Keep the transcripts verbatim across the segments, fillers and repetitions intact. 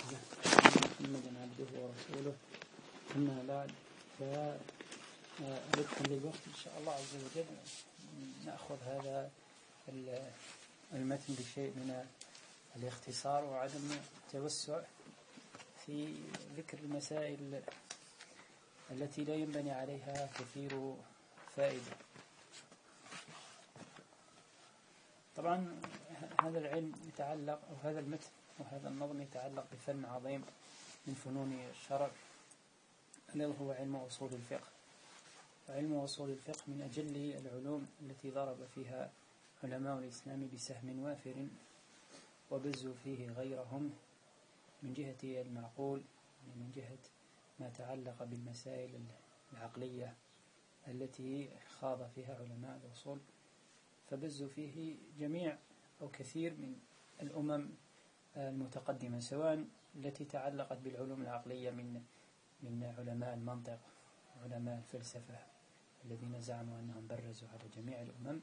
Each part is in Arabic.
محمد عبده ورسوله. أما بعد، فرفقا للوقت إن شاء الله عز وجل نأخذ هذا المتن بشيء من الاختصار وعدم التوسع في ذكر المسائل التي لا ينبني عليها كثير فائدة. طبعا هذا العلم يتعلق أو هذا المتن وهذا النظم يتعلق بفن عظيم من فنون الشرع الذي هو علم أصول الفقه. وعلم أصول الفقه من أجل العلوم التي ضرب فيها علماء الإسلام بسهم وافر وبزوا فيه غيرهم من جهة المعقول، من جهة ما تعلق بالمسائل العقلية التي خاض فيها علماء الأصول، فبزوا فيه جميع أو كثير من الأمم المتقدمة، سواء التي تعلقت بالعلوم العقلية من من علماء المنطق وعلماء الفلسفة الذين زعموا أنهم برزوا على جميع الأمم.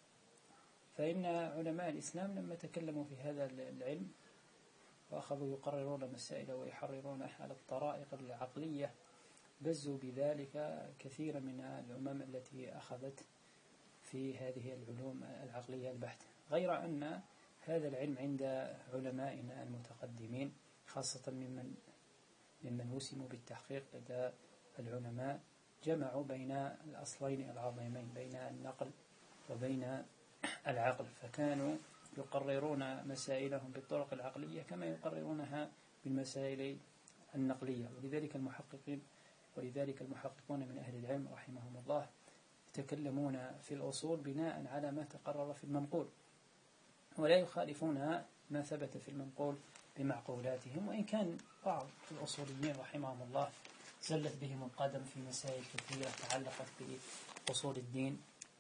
فإن علماء الإسلام لما تكلموا في هذا العلم وأخذوا يقررون مسائل ويحررون على الطرائق العقلية، بزوا بذلك كثير من الأمم التي أخذت في هذه العلوم العقلية البحتة. غير أن هذا العلم عند علمائنا المتقدمين، خاصة ممن ممن وسموا بالتحقيق لدى العلماء، جمعوا بين الأصلين العظيمين، بين النقل وبين العقل، فكانوا يقررون مسائلهم بالطرق العقلية كما يقررونها بالمسائل النقلية. ولذلك المحققين ولذلك المحققون من أهل العلم رحمهم الله يتكلمون في الأصول بناء على ما تقرر في المنقول، ولا يخالفون ما ثبت في المنقول بمعقولاتهم. وإن كان بعض الأصوليين رحمهم الله زلت بهم القدم في مسائل كثيرة تعلقت بأصول الدين،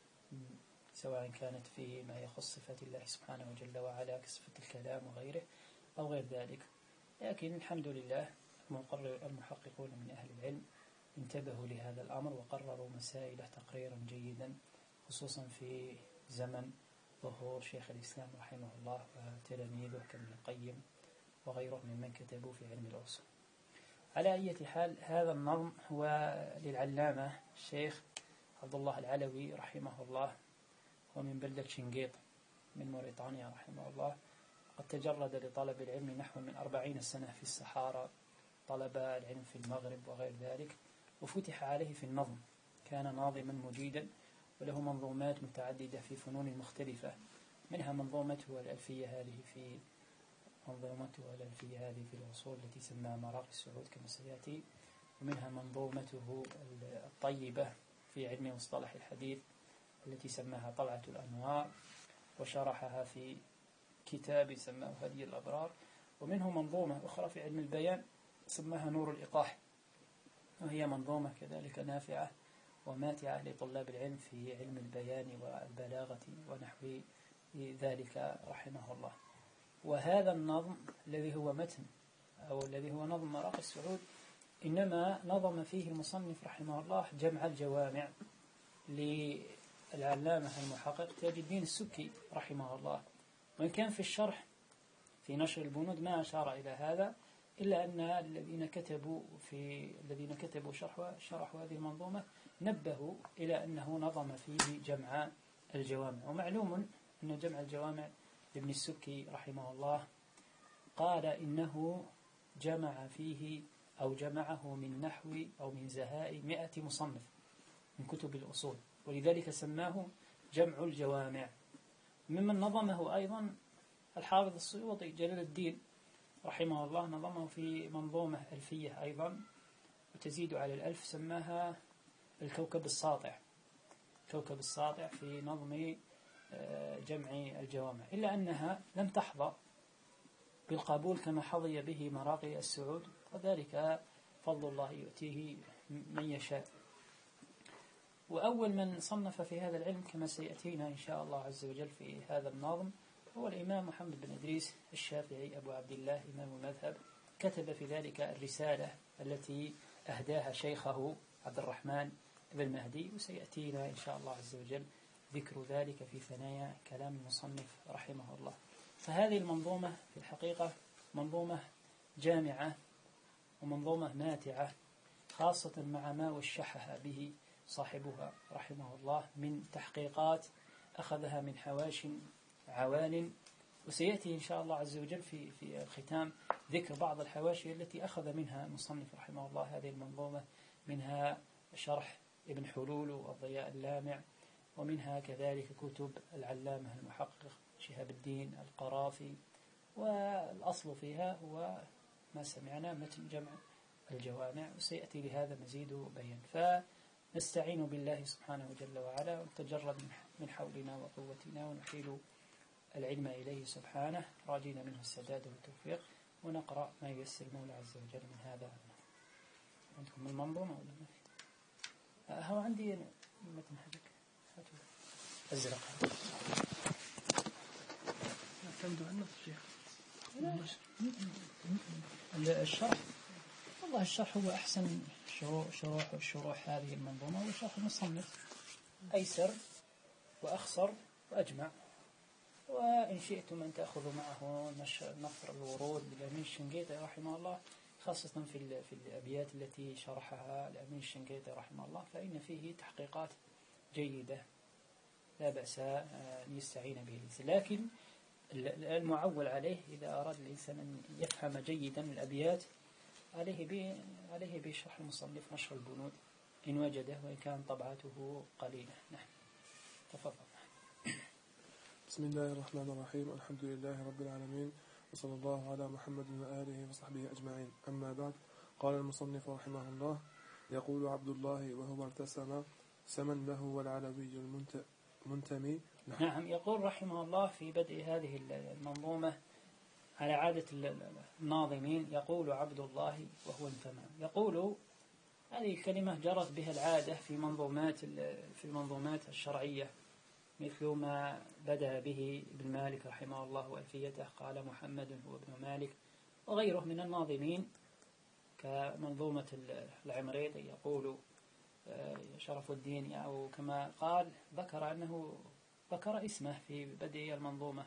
سواء كانت في ما يخص صفات الله سبحانه وجل وعلا كصفة الكلام وغيره أو غير ذلك. لكن الحمد لله المحققون من أهل العلم انتبهوا لهذا الأمر وقرروا مسائل تقريرا جيدا، خصوصا في زمن ظهور شيخ الإسلام رحمه الله وتلاميذه كابن القيم وغيرهم ممن كتبوا في علم الأصول. على أي حال، هذا النظم هو للعلامة الشيخ عبد الله العلوي رحمه الله، ومن بلدة شنقيط من موريتانيا رحمه الله. قد تجرد لطلب العلم نحو من أربعين سنة في الصحارى، طلب العلم في المغرب وغير ذلك، وفتح عليه في النظم. كان ناظما مجيدا وله منظومات متعددة في فنون مختلفة، منها منظومته الألفية هذه في منظومته الألفية هذه في الأصول التي سماها مراقي السعود كما سيأتي، ومنها منظومته الطيبة في علم مصطلح الحديث التي سماها طلعة الأنوار وشرحها في كتاب سماه هدي الأبرار، ومنه منظومة أخرى في علم البيان سماها نور الإيقاح، وهي منظومة كذلك نافعة وماتعة لطلاب العلم في علم البيان والبلاغة ونحو ذلك رحمه الله. وهذا النظم الذي هو متن أو الذي هو نظم مراقي السعود إنما نظم فيه المصنف رحمه الله جمع الجوامع للعلامة المحقق تاج الدين السبكي رحمه الله. وإن كان في الشرح في نشر البنود ما أشار إلى هذا، إلا أن الذين كتبوا في الذين كتبوا شرح شرحوا هذه المنظومة نبهوا إلى أنه نظم فيه جمع الجوامع. ومعلوم أن جمع الجوامع لابن السبكي رحمه الله قال إنه جمع فيه أو جمعه من نحو أو من زهاء مئة مصنف من كتب الأصول، ولذلك سماه جمع الجوامع. ممن نظمه أيضا الحافظ السيوطي جلال الدين رحمه الله، نظمه في منظومة ألفية أيضا وتزيد على الألف، سماها الكوكب الساطع كوكب الساطع في نظم جمع الجوامع، إلا أنها لم تحظى بالقبول كما حظي به مراقي السعود، وذلك فضل الله يؤتيه من يشاء. وأول من صنف في هذا العلم كما سيأتينا إن شاء الله عز وجل في هذا النظم هو الإمام محمد بن إدريس الشافعي أبو عبد الله إمام المذهب. كتب في ذلك الرسالة التي أهداها شيخه عبد الرحمن بن مهدي، وسيأتينا إن شاء الله عز وجل ذكر ذلك في ثنايا كلام المصنف رحمه الله. فهذه المنظومة في الحقيقة منظومة جامعة ومنظومة ماتعة، خاصة مع ما وشحها به صاحبها رحمه الله من تحقيقات أخذها من حواش عوال. وسيأتي إن شاء الله عز وجل في في الختام ذكر بعض الحواشي التي أخذ منها المصنف رحمه الله هذه المنظومة، منها شرح ابن حلول والضياء اللامع، ومنها كذلك كتب العلامة المحقق شهاب الدين القرافي، والأصل فيها هو ما سمعنا متن جمع الجوامع، وسيأتي لهذا مزيد بيان. فنستعين بالله سبحانه جل وعلا ونتجرد من حولنا وقوتنا ونحيل العلم إليه سبحانه راجين منه السداد والتوفيق، ونقرأ ما ييسر المولى عز وجل من هذا. عندكم المنظومة ولا ما في؟ هو عندي متن حقك أزرق تبدو عن نص شيخ الشرح. والله الشرح هو أحسن شروح شروح هذه المنظومة، وشرح المصنف أيسر وأخصر وأجمع. وإن شئتم أن تأخذوا معه نصر الورود للأمين الشنقيطي رحمه الله، خاصة في في الأبيات التي شرحها الأمين الشنقيطي رحمه الله، فإن فيه تحقيقات جيدة لا بأس أن يستعين به. لكن المعول عليه إذا أراد الإنسان أن يفهم جيدا الأبيات عليه ب عليه بشرح المصنف نشر البنود إن وجده، وإن كان طبعته قليلة. نعم تفضل. بسم الله الرحمن الرحيم، الحمد لله رب العالمين، وصلى الله على محمد وآله وصحبه أجمعين. أما بعد، قال المصنف رحمه الله: يقول عبد الله وهو ارتسم سمن له والعلوي المنتمي. نعم، يقول رحمه الله في بدء هذه المنظومة على عادة الناظمين، يقول عبد الله وهو انتمى. يقول هذه الكلمة جرت بها العادة في منظومات في المنظومات الشرعية، مثل ما بدأ به ابن مالك رحمه الله وألفيته، قال محمد هو ابن مالك، وغيره من الناظمين كمنظومة العمريطي يقول شرف الدين، أو كما قال ذكر أنه ذكر اسمه في بدء المنظومة،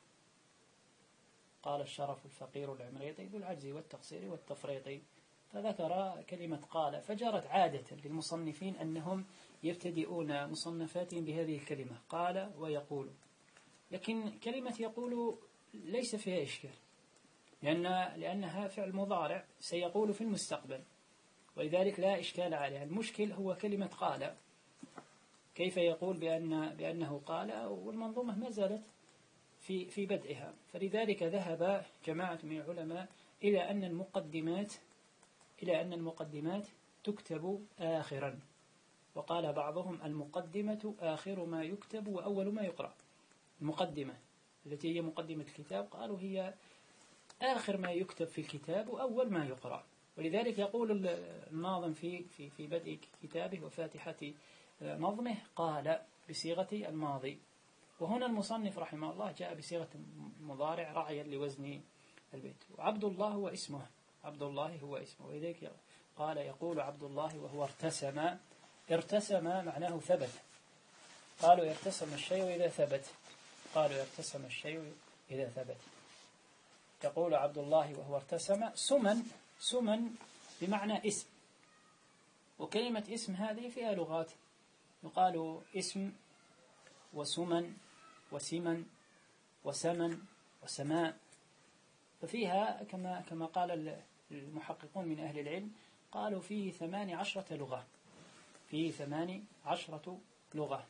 قال الشرف الفقير العمريطي ذو العجز والتقصير والتفريط، فذكر كلمة قال. فجرت عادة للمصنفين أنهم يبتدئون مصنفاتهم بهذه الكلمة قال ويقول. لكن كلمة يقول ليس فيها إشكال، لأن لأنها فعل مضارع سيقول في المستقبل، ولذلك لا إشكال عليها. المشكل هو كلمة قال، كيف يقول بأن بأنه قال والمنظومة ما زالت في في بدئها. فلذلك ذهب جماعة من العلماء إلى أن المقدمات إلى أن المقدمات تكتب آخرا، وقال بعضهم المقدمة آخر ما يكتب وأول ما يقرأ. المقدمة التي هي مقدمة الكتاب قالوا هي آخر ما يكتب في الكتاب وأول ما يقرأ. ولذلك يقول الناظم في في في بدء كتابه وفاتحة نظمه قال بصيغة الماضي، وهنا المصنف رحمه الله جاء بصيغة مضارع رعيا لوزن البيت. وعبد الله هو اسمه، عبد الله هو اسمه، ولذلك قال يقول عبد الله وهو ارتسم. ارتسم معناه ثبت، قالوا ارتسم الشيء إذا ثبت، قالوا ارتسم الشيء إذا ثبت. يقول عبد الله وهو ارتسم. سمن، سمن بمعنى اسم، وكلمة اسم هذه فيها لغات، يقال اسم وسمن وسمن وسمن وسماء، ففيها كما كما قال المحققون من أهل العلم قالوا فيه ثمان عشرة لغة، فيه ثمان عشرة لغة.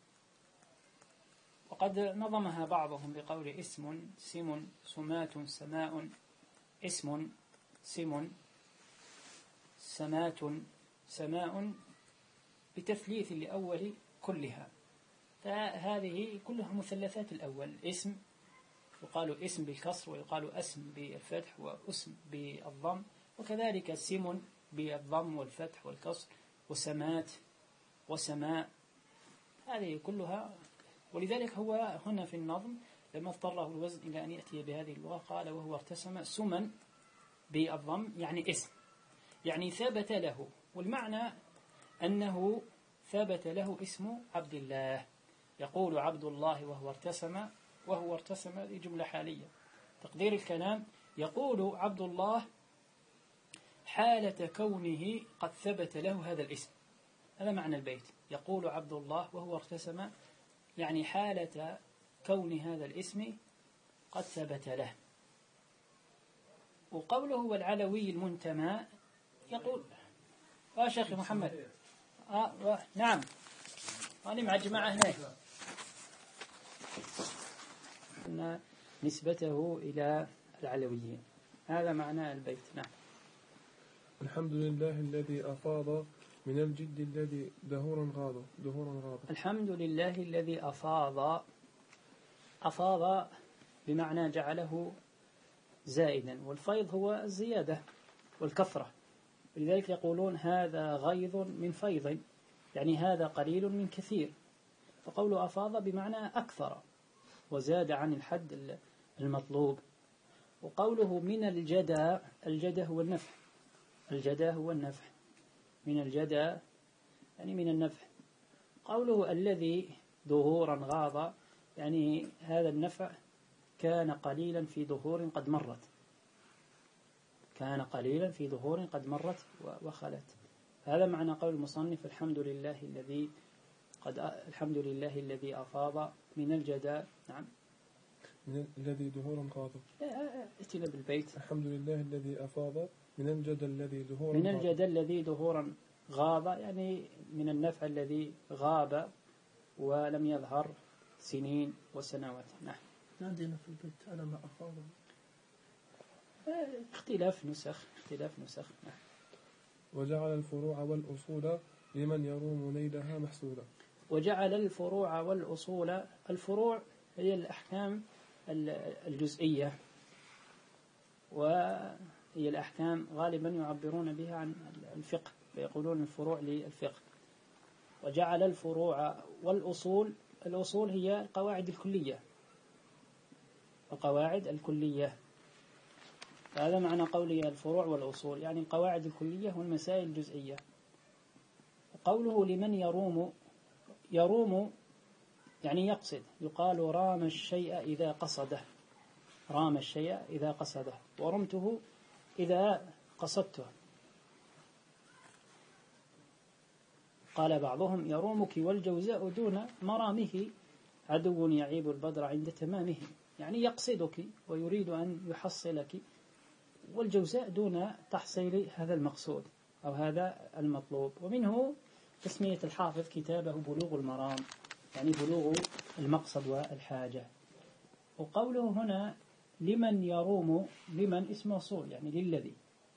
وقد نظمها بعضهم بقول اسم سم سمات سماء، اسم سم سمات سماء، بتثليث لأول كلها. فهذه كلها مثلثات الأول. اسم يقال اسم بالكسر، ويقال اسم بالفتح، واسم بالضم، وكذلك سم بالضم والفتح والكسر، وسمات وسماء، هذه كلها. ولذلك هو هنا في النظم لما اضطره الوزن إلى أن يأتي بهذه اللغة قال وهو ارتسم سمن بالضم، يعني اسم، يعني ثبت له، والمعنى أنه ثبت له اسم عبد الله. يقول عبد الله وهو ارتسم، وهو ارتسم هذه جملة حالية، تقدير الكلام يقول عبد الله حالة كونه قد ثبت له هذا الاسم. هذا معنى البيت. يقول عبد الله وهو ارتسم، يعني حالة كون هذا الاسم قد ثبت له. وقوله والعلوي المنتمى يقول آه شيخ محمد آه نعم أنا مع الجماعة هناك أن نسبته إلى العلويين. هذا معنى البيت. نعم. الحمد لله الذي أفاض من الجد الذي دهورا غاض دهورا غاض الحمد لله الذي أفاض. أفاض بمعنى جعله زائدا، والفيض هو الزيادة والكثرة، ولذلك يقولون هذا غيظ من فيض، يعني هذا قليل من كثير. فقول أفاض بمعنى أكثر وزاد عن الحد المطلوب. وقوله من الجدى، الجدى هو النفع، الجدى هو النفع، من الجدى يعني من النفع. قوله الذي ظهورا غاض، يعني هذا النفع كان قليلا في ظهور قد مرت، كان قليلا في ظهور قد مرت وخلت. هذا معنى قول المصنف الحمد لله الذي قد الحمد لله الذي أفاض من الجدى. نعم. من الذي ظهورا غاض. اتنا بالبيت. الحمد لله الذي أفاض من الجدى الذي ظهورا من الجدى الذي ظهورا غاب، يعني من النفع الذي غاب ولم يظهر سنين وسنوات. نعم. عندنا في البيت أنا ما أفاض. اختلاف نسخ اختلاف نسخ. نعم. وجعل الفروع والأصول لمن يروم نيلها محسودا. وجعل الفروع والأصول، الفروع هي الأحكام الجزئية، وهي الأحكام غالبا يعبرون بها عن الفقه فيقولون الفروع للفقه. وجعل الفروع والأصول، الأصول هي القواعد الكلية، القواعد الكلية. هذا معنى قوله الفروع والأصول، يعني القواعد الكلية والمسائل الجزئية. قوله لمن يروم، يروم يعني يقصد، يقال رام الشيء إذا قصده، رام الشيء إذا قصده، ورمته إذا قصدته. قال بعضهم يرومك والجوزاء دون مرامه، عدو يعيب البدر عند تمامه، يعني يقصدك ويريد أن يحصلك، والجوزاء دون تحصيل هذا المقصود أو هذا المطلوب. ومنه تسمية الحافظ كتابه بلوغ المرام، يعني بلوغ المقصد والحاجة. وقوله هنا لمن يروم، لمن اسم موصول يعني للذي،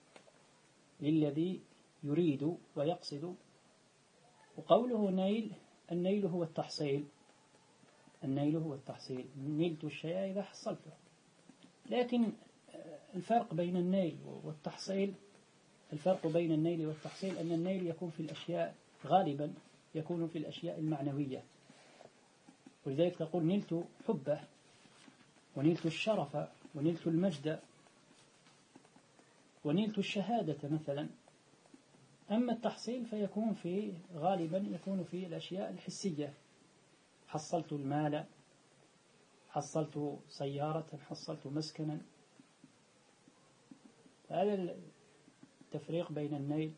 للذي يريد ويقصد. وقوله نيل، النيل هو التحصيل، النيل هو التحصيل، نلت الشيء إذا حصلته. لكن الفرق بين النيل والتحصيل، الفرق بين النيل والتحصيل أن النيل يكون في الأشياء غالبا يكون في الأشياء المعنوية، ولذلك تقول نلت حبه ونلت الشرف ونلت المجد ونلت الشهادة مثلا. أما التحصيل فيكون في غالبا يكون في الأشياء الحسية، حصلت المال، حصلت سيارة، حصلت مسكنا. هذا التفريق بين النيل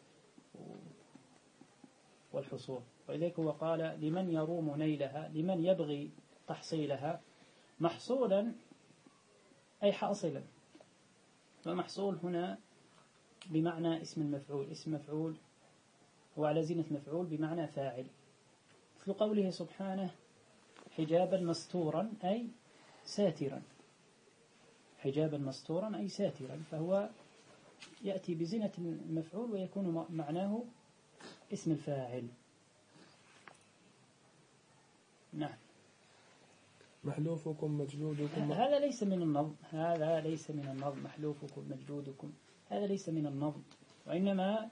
والحصول. ولذلك هو قال لمن يروم نيلها، لمن يبغي تحصيلها، محصولا أي حاصلا. فمحصول هنا بمعنى اسم المفعول، اسم مفعول هو على زينة مفعول بمعنى فاعل، مثل قوله سبحانه حجابا مستورا أي ساترا، حجابا مستورا أي ساترا، فهو يأتي بزينة المفعول ويكون معناه اسم الفاعل. نعم. محلوفكم مجلودكم، هذا ليس من النظم، هذا ليس من النظم، محلوفكم مجلودكم هذا ليس من النظم، وإنما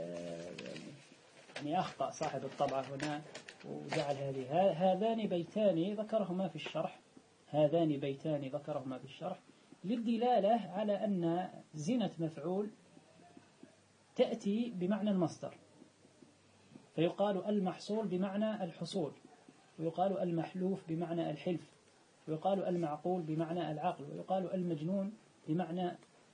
يعني أخطأ صاحب الطبعة هنا وجعل هذه. هذان بيتان ذكرهما في الشرح، هذان بيتان ذكرهما في الشرح للدلالة على أن زينة مفعول تأتي بمعنى المصدر، فيقال المحصول بمعنى الحصول، ويقال المحلوف بمعنى الحلف، ويقال المعقول بمعنى العقل، ويقال المجنون بمعنى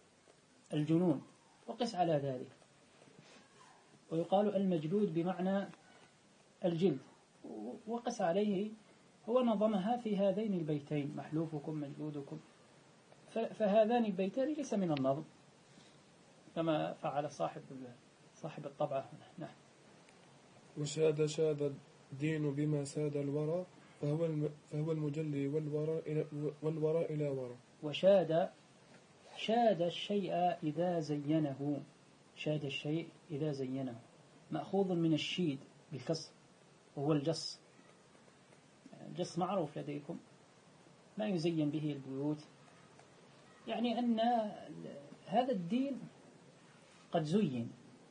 الجنون، وقس على ذلك. ويقال المجلود بمعنى الجلد، وقس عليه. هو نظمها في هذين البيتين: محلوفكم مجلودكم. فهذان البيتان ليس من النظم كما فعل صاحب صاحب الطبعة هنا. نعم. وشاد شاد الدين بما ساد الورى فهو الم فهو المجلي والورى إلى والورى إلى ورى. وشاد شاد الشيء إذا زينه، شاد الشيء إذا زينه، مأخوذ من الشيد بالكسر وهو الجص. الجص معروف لديكم، ما يزين به البيوت. يعني أن هذا الدين قد زين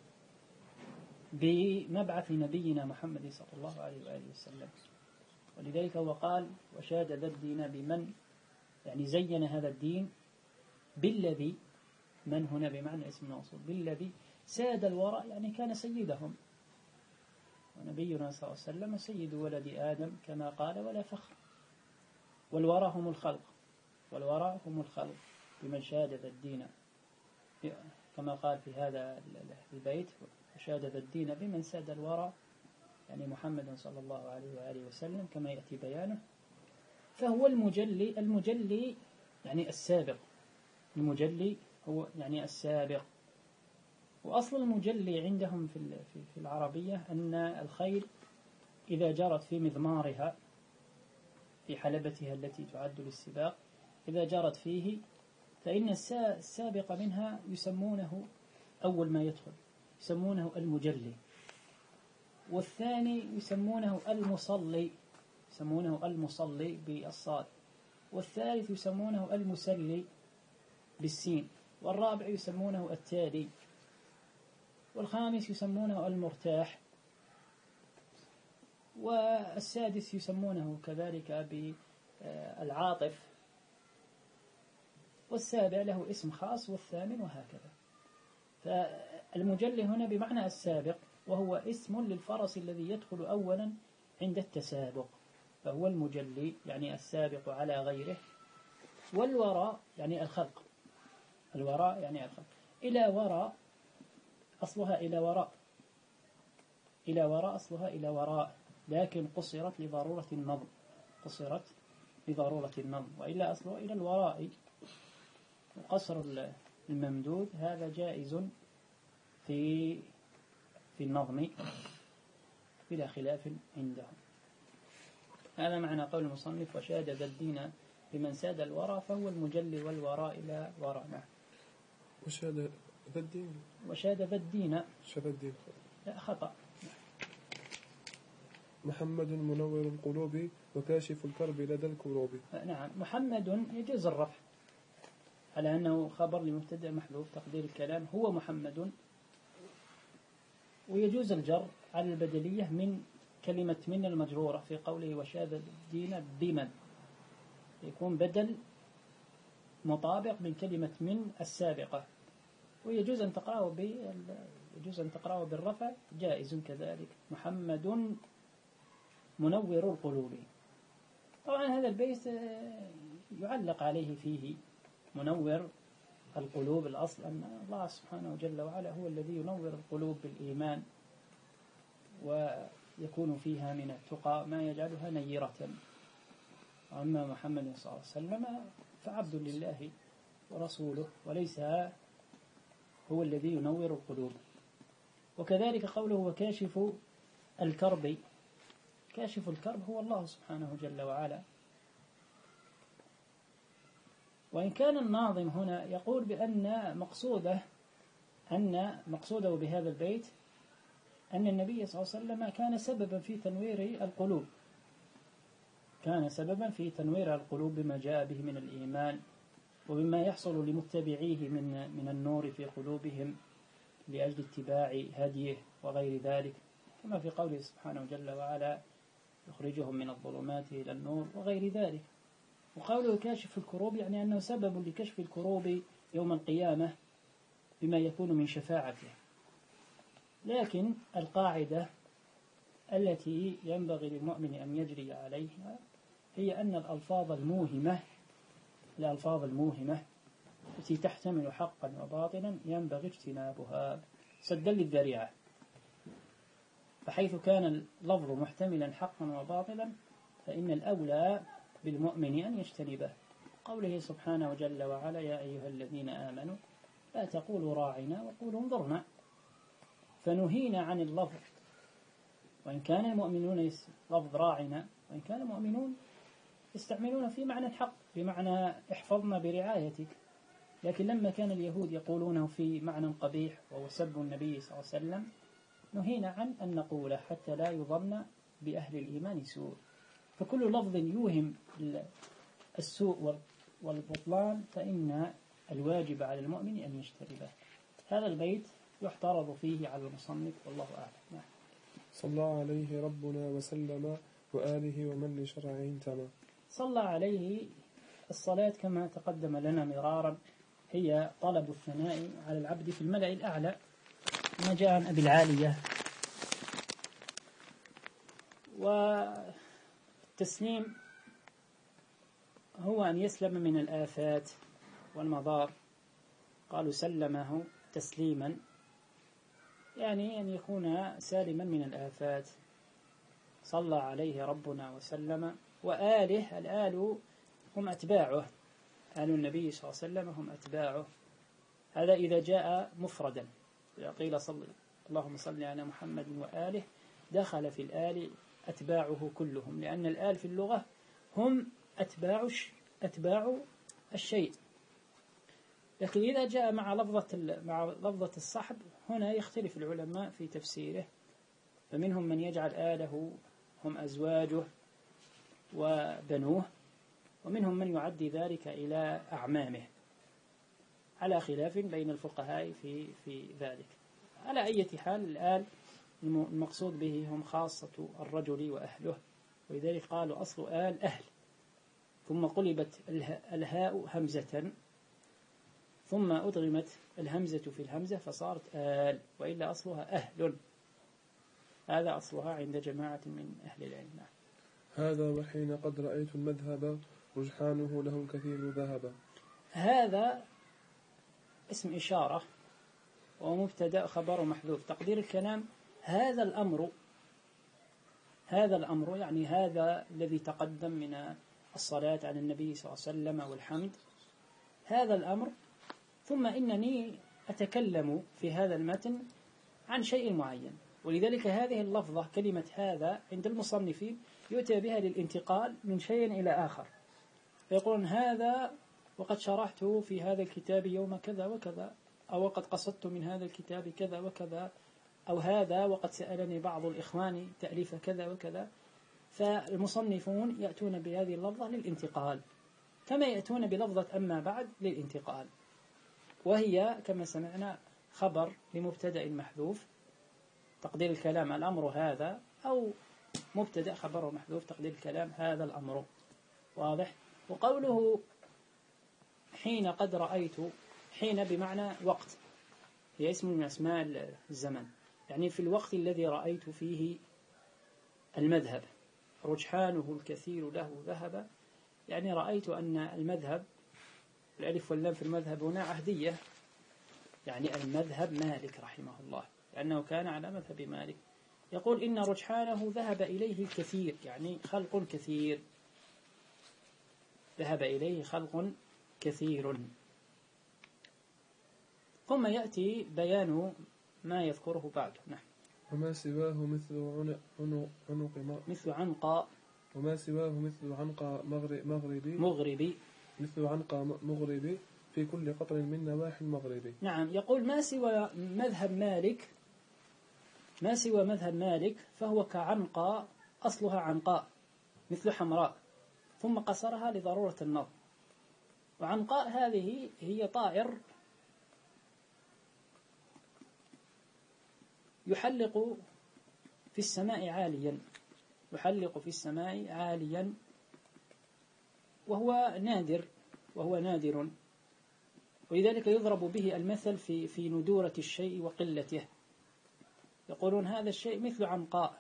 بمبعث نبينا محمد صلى الله عليه وآله وسلم، ولذلك هو قال: وشاد ذا الدين بمن، يعني زين هذا الدين بالذي، من هنا بمعنى اسم موصول، بالذي ساد الورى، يعني كان سيدهم. ونبينا صلى الله عليه وسلم سيد ولد آدم كما قال: ولا فخر. والورى هم الخلق، والورى هم الخلق بمن شاد ذا الدين، كما قال في هذا البيت: وشاد ذا الدين بمن ساد الورى، يعني محمد صلى الله عليه وآله وسلم كما يأتي بيانه. فهو المجلي، المجلي يعني السابق، المجلي هو يعني السابق. وأصل المجلي عندهم في في العربية أن الخيل إذا جرت في مضمارها في حلبتها التي تعد للسباق، إذا جرت فيه فإن السابق منها يسمونه أول ما يدخل يسمونه المجلي، والثاني يسمونه المصلي، يسمونه المصلي بالصاد، والثالث يسمونه المسلي بالسين، والرابع يسمونه التالي، والخامس يسمونه المرتاح، والسادس يسمونه كذلك بالعاطف، والسابع له اسم خاص، والثامن، وهكذا. فالمجلي هنا بمعنى السابق، وهو اسم للفرس الذي يدخل أولا عند التسابق، فهو المجلي يعني السابق على غيره. والوراء يعني الخلق، الوراء يعني الخلق. إلى وراء أصلها إلى وراء، إلى وراء أصلها إلى وراء، لكن قصرت لضرورة النظم، قصرت لضرورة النظم، وإلا أصلها إلى الوراء. وقصر الممدود هذا جائز في في النظم بلا خلاف عندهم. هذا معنى قول المصنف: وشاد ذا الدين بمن ساد الورى فهو المجلي والوراء إلى وراء. نعم. وشاد ذا الدين، وشاد ذا الدين، شاد الدين، لا خطأ. محمد منور القلوب وكاشف الكرب لدى الكروب. نعم. محمد يجوز الرفع على أنه خبر لمبتدأ محذوف، تقدير الكلام هو محمد، ويجوز الجر على البدلية من كلمة من المجرورة في قوله: وشاد الدين بمن، يكون بدل مطابق من كلمة من السابقة. ويجوز أن تقرأه ب يجوز أن تقرأه بالرفع، جائز كذلك: محمد منور القلوب. طبعا هذا البيت يعلق عليه فيه منور القلوب. الأصل أن الله سبحانه جل وعلا هو الذي ينور القلوب بالإيمان، ويكون فيها من التقى ما يجعلها نيرة. وأما محمد صلى الله عليه وسلم فعبد لله ورسوله، وليس هو الذي ينور القلوب. وكذلك قوله: وكاشف الكرب، كاشف الكرب هو الله سبحانه جل وعلا. وإن كان الناظم هنا يقول بأن مقصوده أن مقصوده بهذا البيت أن النبي صلى الله عليه وسلم كان سببا في تنوير القلوب، كان سببا في تنوير القلوب بما جاء به من الإيمان، وبما يحصل لمتبعيه من من النور في قلوبهم لأجل اتباع هديه وغير ذلك، كما في قوله سبحانه جل وعلا: يخرجهم من الظلمات إلى النور وغير ذلك. وقوله كاشف الكروب يعني أنه سبب لكشف الكروب يوم القيامة بما يكون من شفاعته. لكن القاعدة التي ينبغي للمؤمن أن يجري عليها هي أن الألفاظ الموهمة الألفاظ الموهمة التي تحتمل حقا وباطلا ينبغي اجتنابها سدا للذريعة. فحيث كان اللفظ محتملا حقا وباطلا فإن الأولى بالمؤمن أن يجتنبه. قوله سبحانه جل وعلا: يا أيها الذين آمنوا لا تقولوا راعنا وقولوا انظرنا. فنهينا عن اللفظ، وإن كان المؤمنون لفظ راعنا، وإن كان المؤمنون يستعملون في معنى الحق بمعنى احفظنا برعايتك. لكن لما كان اليهود يقولونه في معنى قبيح وهو سب النبي صلى الله عليه وسلم نهينا عن أن نقوله حتى لا يظن بأهل الإيمان سوء. فكل لفظ يوهم السوء والبطلان فإن الواجب على المؤمن أن يجتنبه. هذا البيت يحترض فيه على المصنف والله أعلم. صلى عليه ربنا وسلم وآله ومن لشرعه انتمى. صلى عليه الصلاة كما تقدم لنا مرارا هي طلب الثناء على العبد في الملأ الأعلى، ما جاء عن أبي العالية. والتسليم هو أن يسلم من الآفات والمضار. قالوا سلمه تسليما، يعني أن يكون سالما من الآفات. صلى عليه ربنا وسلم وآله، الآل هم أتباعه، آل النبي صلى الله عليه وسلم هم أتباعه. هذا إذا جاء مفردا، إذا قيل صل اللهم صل على محمد وآله دخل في الآل أتباعه كلهم، لأن الآل في اللغة هم أتباع أتباع الشيء. لكن إذا جاء مع لفظة مع لفظة الصحب هنا يختلف العلماء في تفسيره، فمنهم من يجعل آله هم أزواجه وبنوه، ومنهم من يعدي ذلك إلى أعمامه، على خلاف بين الفقهاء في في ذلك. على أي حال الآل المقصود به هم خاصة الرجل وأهله، ولذلك قالوا أصل آل أهل، ثم قلبت الهاء همزة ثم أدغمت الهمزة في الهمزة فصارت آل، وإلا أصلها أهل. هذا أصلها عند جماعة من أهل العلم. هذا وحين قد رأيت المذهب رجحانه له الكثير ذهبا. هذا اسم إشارة ومبتدأ خبر محذوف. تقدير الكلام هذا الأمر، هذا الأمر يعني هذا الذي تقدم من الصلاة على النبي صلى الله عليه وسلم والحمد، هذا الأمر. ثم إنني أتكلم في هذا المتن عن شيء معين، ولذلك هذه اللفظة كلمة هذا عند المصنفين يؤتى بها للانتقال من شيء إلى آخر، فيقولون هذا وقد شرحت في هذا الكتاب يوم كذا وكذا، أو وقد قصدت من هذا الكتاب كذا وكذا، أو هذا وقد سألني بعض الإخوان تأليف كذا وكذا. فالمصنفون يأتون بهذه اللفظة للانتقال كما يأتون بلفظة أما بعد للانتقال، وهي كما سمعنا خبر لمبتدأ محذوف تقدير الكلام الأمر هذا، أو مبتدأ خبر محذوف تقدير الكلام هذا الأمر. واضح؟ وقوله حين قد رأيت، حين بمعنى وقت، هي اسم من أسماء الزمن، يعني في الوقت الذي رأيت فيه المذهب رجحانه الكثير له ذهب، يعني رأيت أن المذهب، الألف واللام في المذهب هنا عهدية، يعني المذهب مالك رحمه الله، لأنه كان على مذهب مالك. يقول إن رجحانه ذهب إليه الكثير، يعني خلق كثير، ذهب إليه خلق كثير. ثم يأتي بيان ما يذكره بعد. نعم. وما سواه مثل عنق عنق مثل عنقاء، وما سواه مثل عنقاء مغربي مغربي مثل عنقاء مغربي في كل قطر من نواحي المغرب. نعم. يقول ما سوى مذهب مالك، ما سوى مذهب مالك فهو كعنقاء، أصلها عنقاء مثل حمراء، ثم قصرها لضرورة النظر. وعنقاء هذه هي طائر يحلق في السماء عاليا، يحلق في السماء عاليا، وهو نادر وهو نادر ولذلك يضرب به المثل في في ندورة الشيء وقلته. يقولون هذا الشيء مثل عنقاء.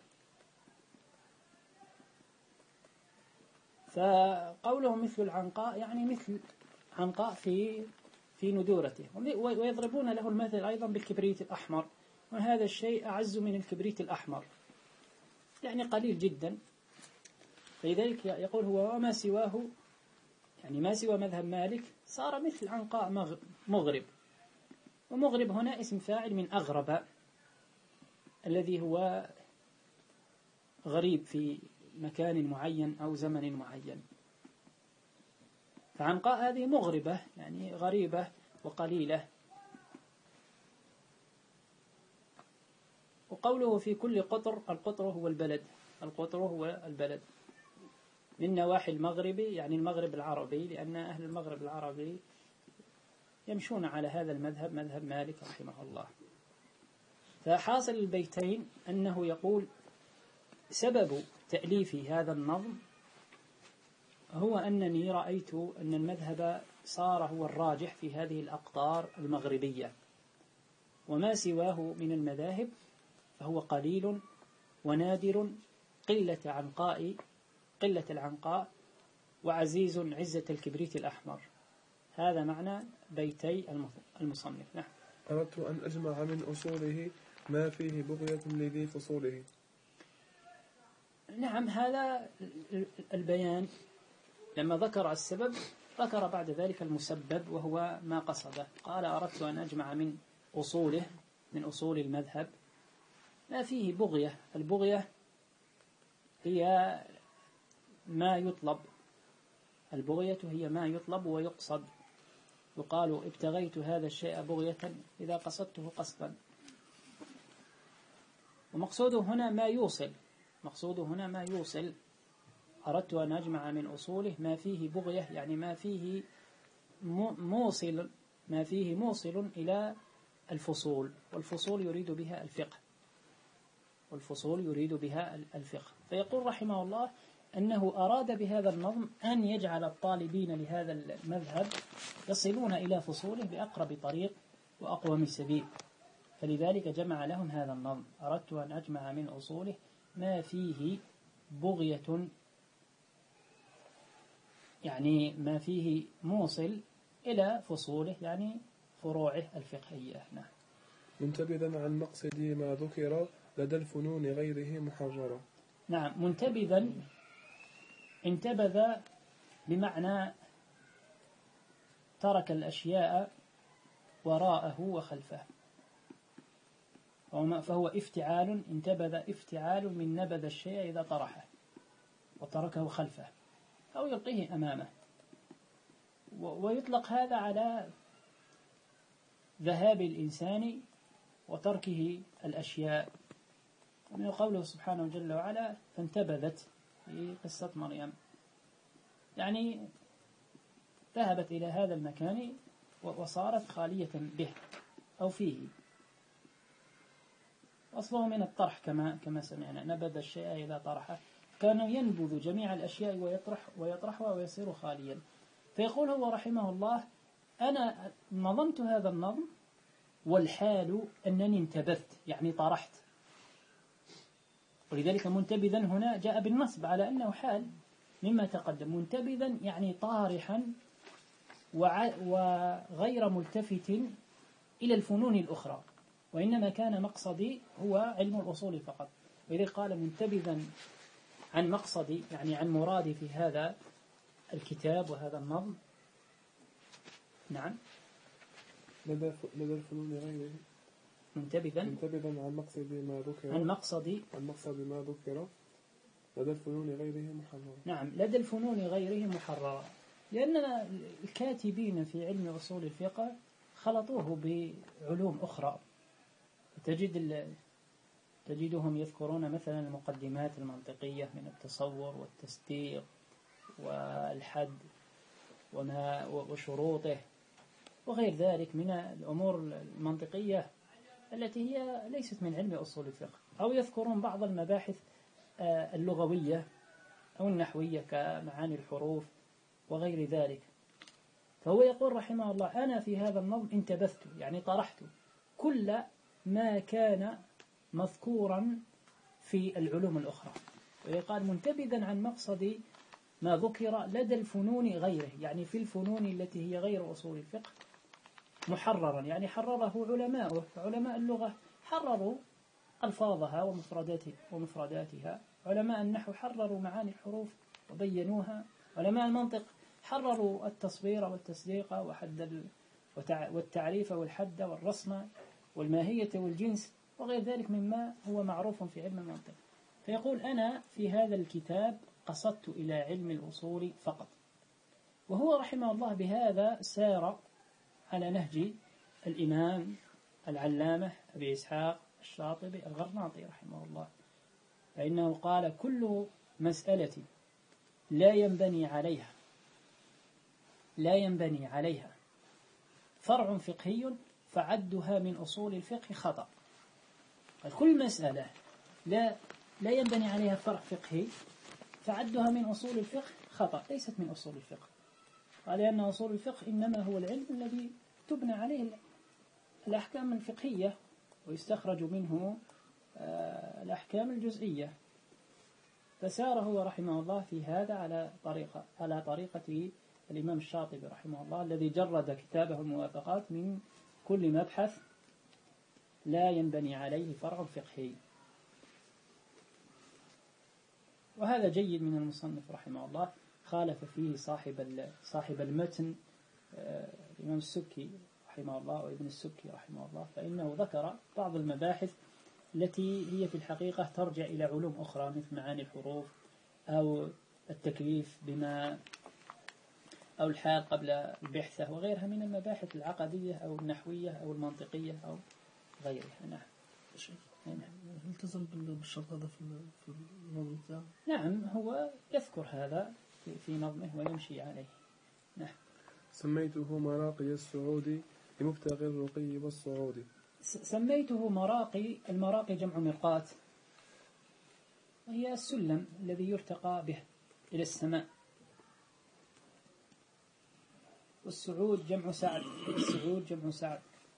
فقوله مثل العنقاء يعني مثل عنقاء في في ندورته، ويضربون له المثل أيضا بالكبريت الأحمر، وهذا الشيء أعز من الكبريت الأحمر، يعني قليل جدا. فلذلك يقول هو وما سواه، يعني ما سوى مذهب مالك صار مثل عنقاء مغرب. ومغرب هنا اسم فاعل من أغرب، الذي هو غريب في مكان معين أو زمن معين. فعنقاء هذه مغربة، يعني غريبة وقليلة. وقوله في كل قطر، القطر هو البلد، القطر هو البلد من نواحي المغرب، يعني المغرب العربي، لأن أهل المغرب العربي يمشون على هذا المذهب، مذهب مالك رحمه الله. فحاصل البيتين أنه يقول سبب تأليف هذا النظم هو أنني رأيت أن المذهب صار هو الراجح في هذه الأقطار المغربية، وما سواه من المذاهب فهو قليل ونادر، قلة عنقاء قلة العنقاء وعزيز عزة الكبريت الأحمر. هذا معنى بيتي المصنف. نعم. أردت أن أجمع من أصوله ما فيه بغية لذي فصوله. نعم، هذا البيان لما ذكر السبب ذكر بعد ذلك المسبب، وهو ما قصده. قال أردت أن أجمع من أصوله، من أصول المذهب، ما فيه بغية. البغية هي ما يطلب، البغية هي ما يطلب ويقصد. يقال ابتغيت هذا الشيء بغية إذا قصدته قصدا. ومقصوده هنا ما يوصل، مقصوده هنا ما يوصل. أردت أن أجمع من أصوله ما فيه بغية، يعني ما فيه موصل، ما فيه موصل إلى الفصول، والفصول يريد بها الفقه، والفصول يريد بها الفقه. فيقول رحمه الله أنه أراد بهذا النظم أن يجعل الطالبين لهذا المذهب يصلون إلى فصوله بأقرب طريق وأقوم سبيل، فلذلك جمع لهم هذا النظم. أردت أن أجمع من أصوله ما فيه بغية، يعني ما فيه موصل إلى فصوله، يعني فروعه الفقهية. نعم. منتبذا عن مقصد ما ذكر لدى الفنون غيره محررا. نعم، منتبذا، انتبذ بمعنى ترك الأشياء وراءه وخلفه، فهو افتعال، انتبذ افتعال من نبذ الشيء إذا طرحه وتركه خلفه أو يلقيه أمامه. ويطلق هذا على ذهاب الإنسان وتركه الأشياء، ومن قوله سبحانه جل وعلا فانتبذت في قصة مريم، يعني ذهبت إلى هذا المكان وصارت خالية به أو فيه. أصله من الطرح كما كما سمعنا، نبذ الشيء إذا طرحه، كان ينبذ جميع الأشياء ويطرح ويطرحها ويصير خاليا. فيقول هو رحمه الله أنا نظمت هذا النظم والحال أنني انتبذت، يعني طرحت. ولذلك منتبذا هنا جاء بالنصب على أنه حال مما تقدم. منتبذا يعني طارحا وغير ملتفت إلى الفنون الأخرى، وإنما كان مقصدي هو علم الأصول فقط. وإذا قال منتبذا عن مقصدي، يعني عن مرادي في هذا الكتاب وهذا النظم. نعم. لدى الفنون غيره منتبذا منتبذا عن مقصد ما ذكر عن مقصدي عن مقصد ما ذكر لدى الفنون غيره محررا. نعم، لدى الفنون غيره محررا، لأننا الكاتبين في علم أصول الفقه خلطوه بعلوم أخرى. تجد تجدهم يذكرون مثلا المقدمات المنطقية من التصور والتصديق والحد وما وشروطه وغير ذلك من الأمور المنطقية التي هي ليست من علم أصول الفقه، أو يذكرون بعض المباحث اللغوية أو النحوية كمعاني الحروف وغير ذلك. فهو يقول رحمه الله أنا في هذا النظم انتبذت، يعني طرحت كل ما كان مذكورا في العلوم الأخرى. ويقال منتبذا عن مقصد ما ذكر لدى الفنون غيره، يعني في الفنون التي هي غير أصول الفقه محررا، يعني حرره علماؤه، علماء اللغة حرروا ألفاظها ومفرداتها ومفرداتها، علماء النحو حرروا معاني الحروف وبينوها، علماء المنطق حرروا التصوير والتصديق وحد والتعريف والحد والرسم والماهية والجنس وغير ذلك مما هو معروف في علم المنطق. فيقول أنا في هذا الكتاب قصدت إلى علم الأصول فقط. وهو رحمه الله بهذا سار على نهج الإمام العلامة أبي إسحاق الشاطبي الغرناطي رحمه الله، فإنه قال كل مسألة لا ينبني عليها لا ينبني عليها فرع فقهي فعدها من أصول الفقه خطأ. كل مسألة لا لا ينبني عليها فرع فقهي فعدها من أصول الفقه خطأ، ليست من أصول الفقه. قال لأن أصول الفقه إنما هو العلم الذي تبنى عليه الأحكام الفقهية ويستخرج منه الأحكام الجزئية. فسار هو رحمه الله في هذا على طريقة على طريقة الإمام الشاطبي رحمه الله الذي جرد كتابه الموافقات من كل مبحث لا ينبني عليه فرع فقهي. وهذا جيد من المصنف رحمه الله. خالف فيه صاحب صاحب المتن الإمام السبكي رحمه الله وابن السبكي رحمه الله، فإنه ذكر بعض المباحث التي هي في الحقيقة ترجع إلى علوم أخرى مثل معاني الحروف أو التكليف بما أو الحال قبل البحثة وغيرها من المباحث العقدية أو النحوية أو المنطقية أو غيرها. نعم. التزم بالشرط هذا في النظم بتاعه؟ نعم، هو يذكر هذا في نظمه ويمشي عليه. نعم. سميته مراقي السعود لمبتغي الرقي والصعود. سميته مراقي. المراقي جمع مرقاة، وهي السلم الذي يرتقى به إلى السماء. والسعود جمع سعد. السعود جمع سعد.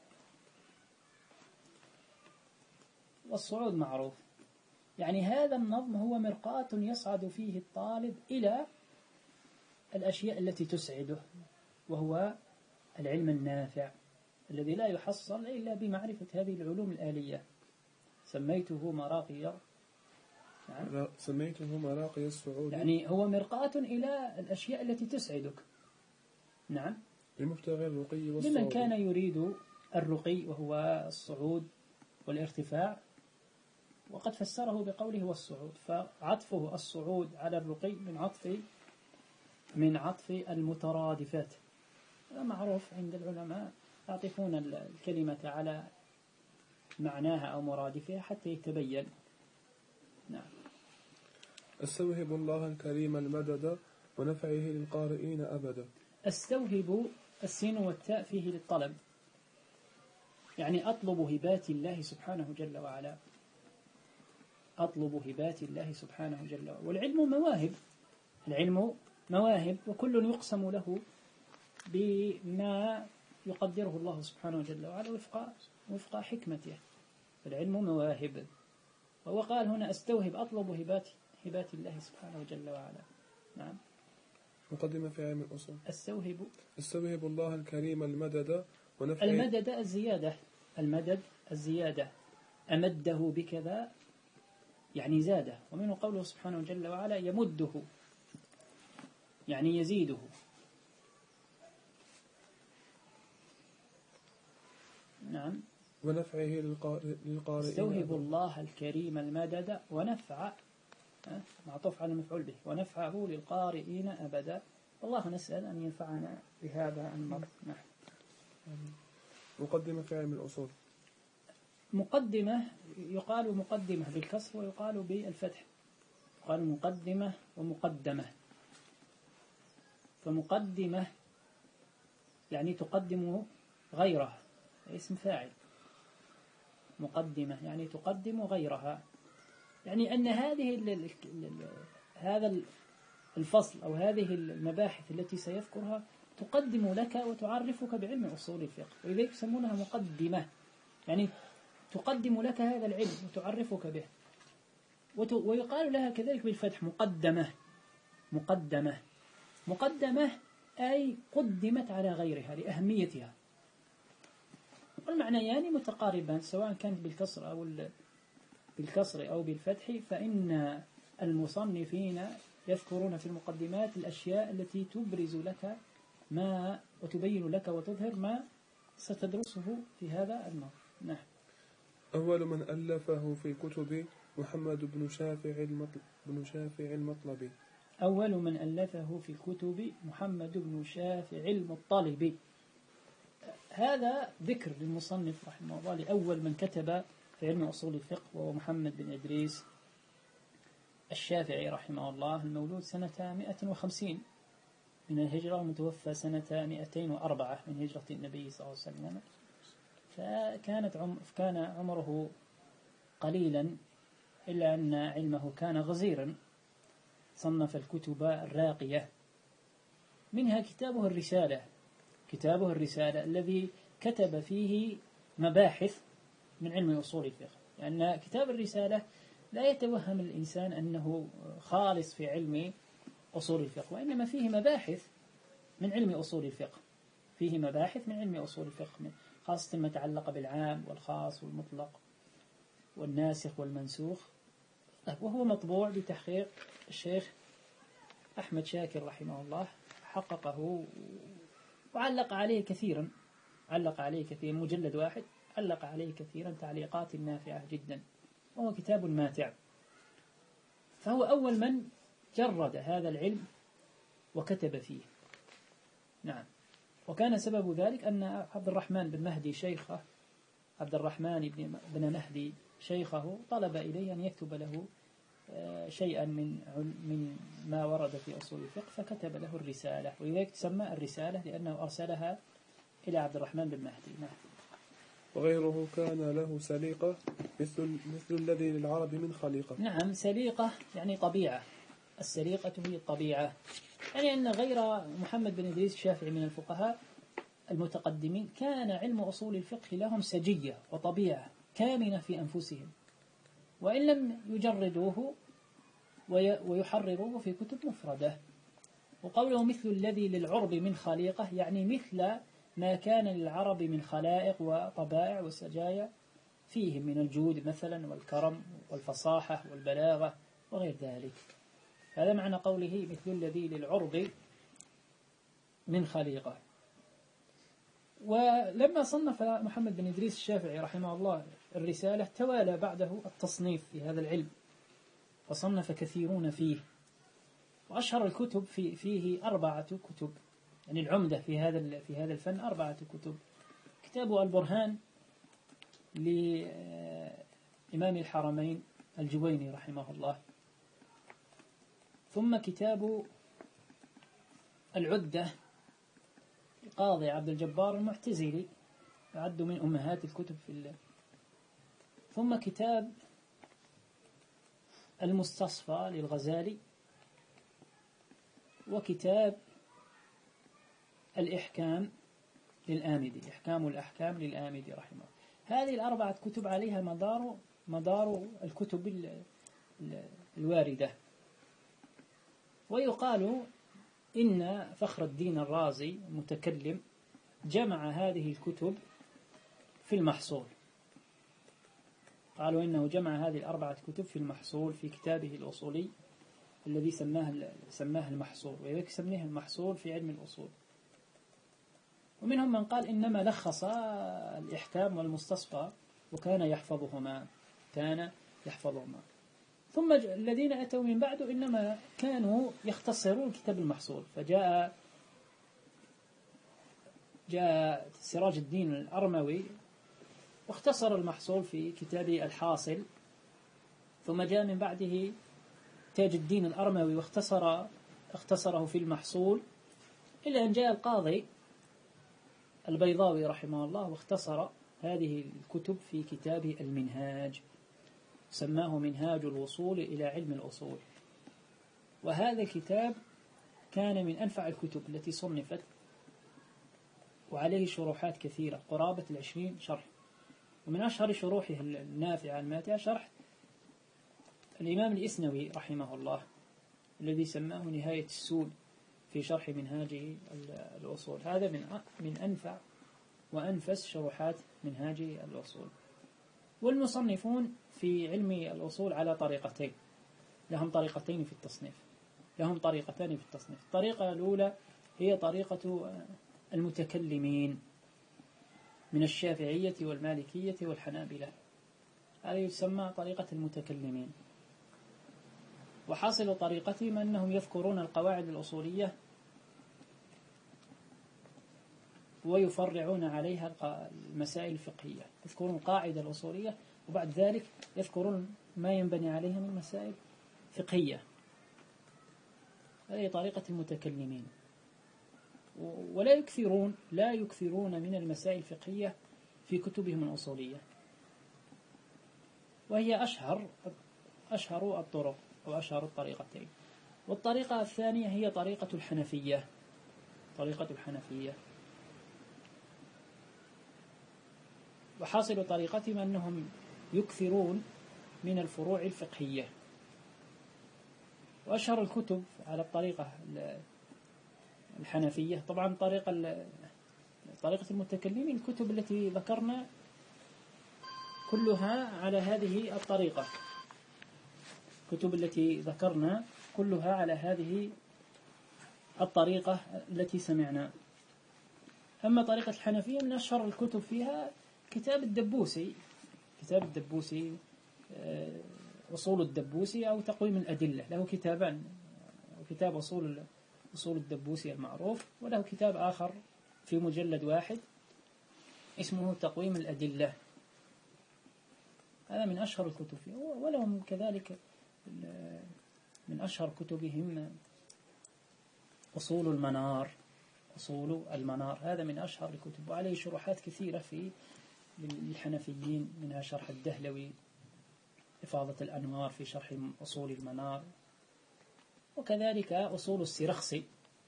والصعود معروف. يعني هذا النظم هو مرقاة يصعد فيه الطالب إلى الأشياء التي تسعده، وهو العلم النافع الذي لا يحصل إلا بمعرفة هذه العلوم الآلية. سميته مراقي. نعم. سميته مراقي السعود، يعني هو مرقاة إلى الأشياء التي تسعدك. نعم. لمبتغي الرقي والصعود، لمن كان يريد الرقي وهو الصعود والارتفاع، وقد فسره بقوله والصعود، فعطفه الصعود على الرقي من عطف من عطف المترادفات. هذا معروف عند العلماء، يعطفون الكلمة على معناها أو مرادفها حتى يتبين. نعم. استوهب الله الكريم المدد ونفعه للقارئين أبدا. استوهب السين والتاء فيه للطلب، يعني أطلب هبات الله سبحانه جل وعلا. أطلب هبات الله سبحانه جل وعلا. والعلم مواهب، العلم مواهب، وكل يقسم له بما يقدره الله سبحانه جل وعلا وفق وفق حكمته. العلم مواهب. وهو قال هنا أستوهب، أطلب هبات هبات الله سبحانه جل وعلا. نعم. مقدمة في علم الأصول. استوهب استوهب الله الكريم المدد ونفعه. المدد الزيادة. المدد الزيادة. أمده بكذا يعني زاده، ومنه قوله سبحانه جل وعلا يمده يعني يزيده. نعم. ونفعه للقارئين. استوهب الله الكريم المدد ونفع معطوف على مفعول به، ونفعه للقارئين أبدا. والله نسأل أن ينفعنا بهذا النظم. نعم. مقدمة في علم الأصول. مقدمة يقال مقدمة بالكسر ويقال بالفتح. يقال مقدمة ومقدمة. فمقدمة يعني تقدم غيرها، اسم فاعل. مقدمة يعني تقدم غيرها، يعني أن هذه ال ال ال هذا الفصل أو هذه المباحث التي سيذكرها تقدم لك وتعرفك بعلم أصول الفقه، ولذلك يسمونها مقدمة، يعني تقدم لك هذا العلم وتعرفك به. ويقال لها كذلك بالفتح مقدمة. مقدمة مقدمة أي قدمت على غيرها لأهميتها. والمعنيان متقاربان سواء كانت بالكسر أو بالكسر أو بالفتح، فإن المصنفين يذكرون في المقدمات الأشياء التي تبرز لك ما وتبين لك وتظهر ما ستدرسه في هذا النظم. نعم. أول من ألفه في كتب محمد بن شافع المطلب بن شافع المطلبي. أول من ألفه في كتب محمد بن شافع المطلبي. هذا ذكر للمصنف رحمه الله لأول من كتب في علم أصول الفقه، وهو محمد بن إدريس الشافعي رحمه الله، المولود سنة مئة وخمسين من الهجرة، ومتوفى سنة مئتين وأربعة من هجرة النبي صلى الله عليه وسلم. فكانت عم كان عمره قليلا، إلا أن علمه كان غزيرا. صنف الكتب الراقية، منها كتابه الرسالة كتابه الرسالة الذي كتب فيه مباحث من علم أصول الفقه. لأن يعني كتاب الرسالة لا يتوهم الإنسان أنه خالص في علم أصول الفقه، وإنما فيه مباحث من علم أصول الفقه فيه مباحث من علم أصول الفقه، خاصة ما تعلق بالعام والخاص والمطلق والناسخ والمنسوخ. وهو مطبوع بتحقيق الشيخ أحمد شاكر رحمه الله، حققه وعلق عليه كثيرا علق عليه كثيرا مجلد واحد علق عليه كثيرا تعليقات نافعة جدا، وهو كتاب ماتع. فهو أول من جرد هذا العلم وكتب فيه. نعم. وكان سبب ذلك أن عبد الرحمن بن مهدي شيخه عبد الرحمن بن مهدي شيخه طلب إليه أن يكتب له شيئا من من ما ورد في أصول الفقه، فكتب له الرسالة، ولذلك تسمى الرسالة لأنه أرسلها إلى عبد الرحمن بن مهدي. نعم. وغيره كان له سليقة مثل مثل الذي للعرب من خليقة. نعم. سليقة يعني طبيعة. السليقة هي الطبيعة، يعني أن غير محمد بن إدريس الشافعي من الفقهاء المتقدمين كان علم أصول الفقه لهم سجية وطبيعة كامنة في أنفسهم، وإن لم يجردوه ويحرروه في كتب مفردة. وقوله مثل الذي للعرب من خليقة يعني مثل ما كان للعرب من خلائق وطبائع وسجايا فيهم من الجود مثلا والكرم والفصاحة والبلاغة وغير ذلك. هذا معنى قوله مثل الذي للعرب من خليقة. ولما صنف محمد بن إدريس الشافعي رحمه الله الرسالة، توالى بعده التصنيف في هذا العلم، فصنف كثيرون فيه. وأشهر الكتب في فيه أربعة كتب، يعني العمدة في هذا في هذا الفن أربعة كتب. كتاب البرهان لإمام الحرمين الجويني رحمه الله، ثم كتاب العدة القاضي عبد الجبار المعتزلي، يعد من أمهات الكتب في الله. ثم كتاب المستصفى للغزالي، وكتاب الإحكام للآمدي، إحكام الأحكام للآمدي رحمه الله. هذه الأربعة كتب عليها مدار مدار الكتب الواردة. ويقال إن فخر الدين الرازي المتكلم جمع هذه الكتب في المحصول. قالوا إنه جمع هذه الأربعة كتب في المحصول في كتابه الأصولي الذي سماه سماه المحصول، ويذكر سميه المحصول في علم الأصول. ومنهم من قال إنما لخص الإحكام والمستصفى وكان يحفظهما كان يحفظهما ثم الذين أتوا من بعده إنما كانوا يختصرون كتاب المحصول. فجاء جاء سراج الدين الأرموي واختصر المحصول في كتابه الحاصل، ثم جاء من بعده تاج الدين الأرموي واختصر اختصره في المحصول، إلى أن جاء القاضي البيضاوي رحمه الله واختصر هذه الكتب في كتابه المنهاج، سماه منهاج الوصول إلى علم الأصول. وهذا الكتاب كان من أنفع الكتب التي صنفت، وعليه شروحات كثيرة قرابة العشرين شرح. ومن أشهر شروحه النافعة الماتعة شرح الإمام الإسنوي رحمه الله الذي سماه نهاية السود في شرح منهاجه الأصول. هذا من من أنفع وأنفس شروحات منهاج الأصول. والمصنفون في علم الأصول على طريقتين، لهم طريقتين في التصنيف لهم طريقتان في التصنيف الطريقة الأولى هي طريقة المتكلمين من الشافعية والمالكية والحنابلة، هذا يسمى طريقة المتكلمين. وحاصل طريقتهم أنهم يذكرون القواعد الأصولية ويفرعون عليها المسائل الفقهية، يذكرون القاعدة الأصولية وبعد ذلك يذكرون ما ينبني عليها من مسائل فقهية. هذه طريقة المتكلمين. ولا يكثرون لا يكثرون من المسائل الفقهية في كتبهم الأصولية، وهي أشهر أشهر الطرق أو أشهر الطريقتين. والطريقة الثانية هي طريقة الحنفية طريقة الحنفية وحاصل طريقتهم أنهم يكثرون من الفروع الفقهية. وأشهر الكتب على الطريقة الحنفية طبعا طريقة طريقة المتكلمين، الكتب التي ذكرنا كلها على هذه الطريقة الكتب التي ذكرنا كلها على هذه الطريقة التي سمعنا. أما طريقة الحنفية من أشهر الكتب فيها كتاب الدبوسي كتاب الدبوسي أصول الدبوسي أو تقويم الأدلة، له كتابان، كتاب أصول أصول الدبوسي المعروف، وله كتاب آخر في مجلد واحد اسمه تقويم الأدلة، هذا من أشهر الكتب فيه. ولهم كذلك من أشهر كتبهم أصول المنار أصول المنار هذا من أشهر الكتب، وعليه شروحات كثيرة في للحنفيين، منها شرح الدهلوي، إفاضة الأنوار في شرح أصول المنار، وكذلك أصول السرخسي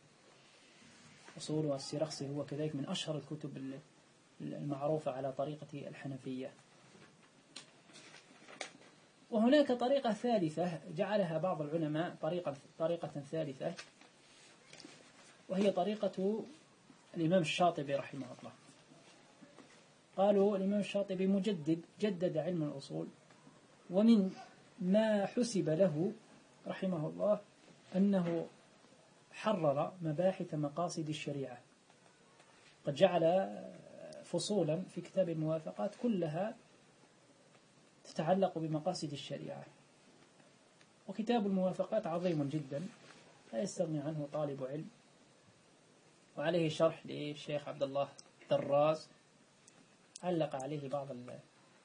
أصول السرخسي هو كذلك من أشهر الكتب المعروفة على طريقة الحنفية. وهناك طريقة ثالثة جعلها بعض العلماء طريقة طريقة ثالثة، وهي طريقة الإمام الشاطبي رحمه الله. قالوا الإمام الشاطبي مجدد جدد علم الأصول، ومن ما حسب له رحمه الله أنه حرر مباحث مقاصد الشريعة، قد جعل فصولا في كتاب الموافقات كلها تتعلق بمقاصد الشريعة. وكتاب الموافقات عظيم جدا لا يستغني عنه طالب علم، وعليه شرح للشيخ عبد الله دراز علق عليه بعض ال